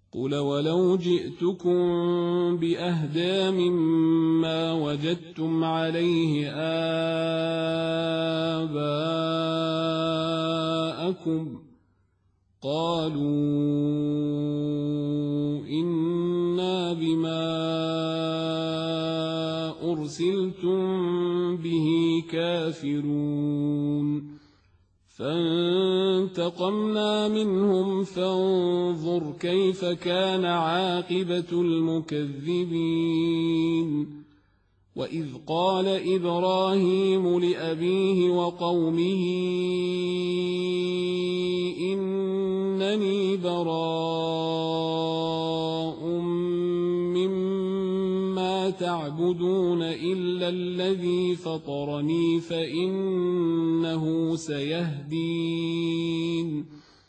قل ولو جئتكم بأهدى مما وجدتم عليه آباءكم قالوا إنا بما أرسلتم به كافرون فانتقمنا منهم فانظر كيف كان عاقبة المكذبين وإذ قال إبراهيم لأبيه وقومه إنني براء مما تعبدون إلا الذي فطرني فإنه سيهدين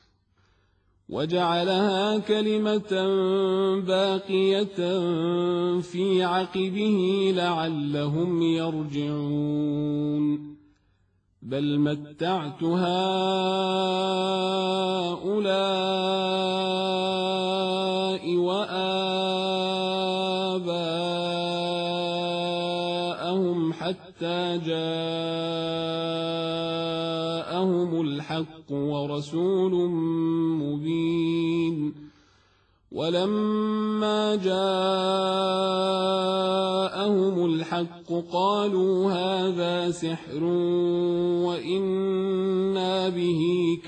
وجعلها كلمة باقية في عقبه لعلهم يرجعون بل متعت هؤلاء وآباءهم حتى جاءهم الحق ورسول مبين ولما جاءهم الحق قالوا هذا سحر وإنا به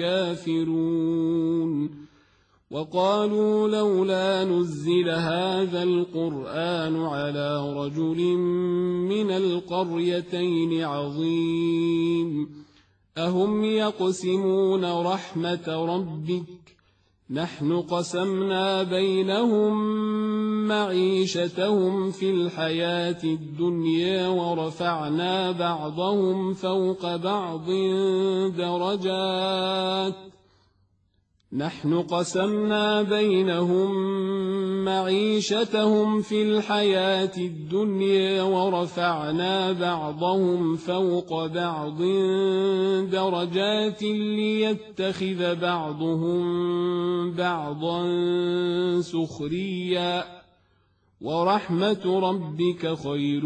كافرون وقالوا لولا نزل هذا القرآن على رجل من القريتين عظيم أهم يقسمون رحمة ربك نحن قسمنا بينهم معيشتهم في الحياة الدنيا ورفعنا بعضهم فوق بعض درجات نحن قسمنا بينهم معيشتهم في الحياة الدنيا ورفعنا بعضهم فوق بعض درجات ليتخذ بعضهم بعضا سخريا ورحمة ربك خير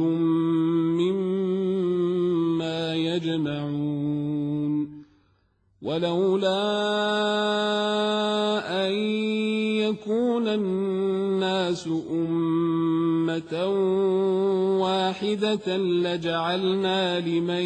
مما يجمعون ولولا أن يكون الناس أمة واحدة لجعلنا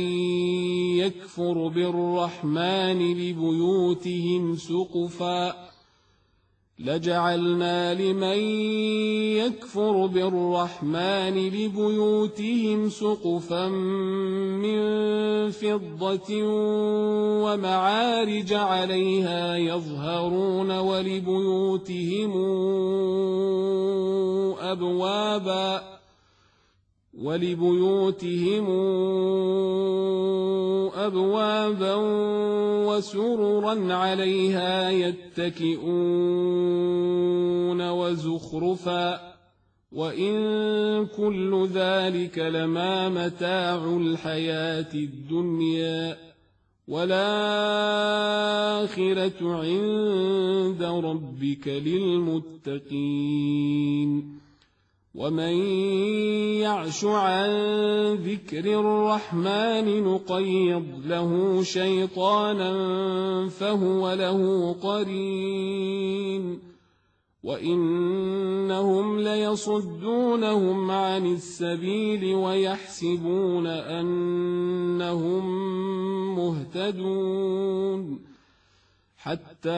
لمن يكفر بالرحمن لبيوتهم سقفا من فضة ومعارج عليها يظهرون ولبيوتهم أبوابا وسررا عليها يتكئون وزخرفا وإن كل ذلك لما متاع الحياة الدنيا والآخرة عند ربك للمتقين ومن يعش عن ذكر الرحمن نقيض له شيطانا فهو له قرين وإنهم ليصدونهم عن السبيل ويحسبون أنهم مهتدون حتى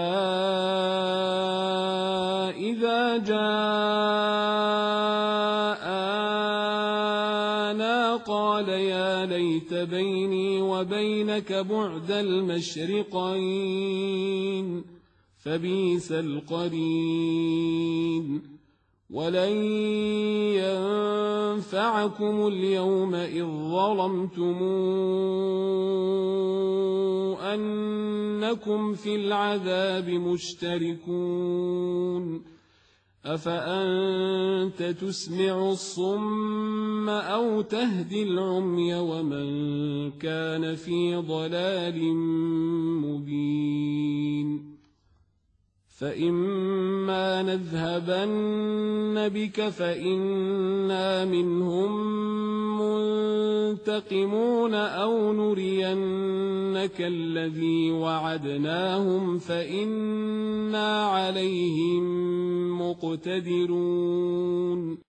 إذا جاءنا قال يا ليت بيني وبينك بعد المشرقين فبئس القرين ولن ينفعكم اليوم إذ ظلمتم أنكم في العذاب مشتركون أفأنت تسمع الصم أو تهدي العمي ومن كان في ضلال مبين فإما نذهبن بك فإنا منهم منتقمون أو نرينك الذي وعدناهم فإنا عليهم مقتدرون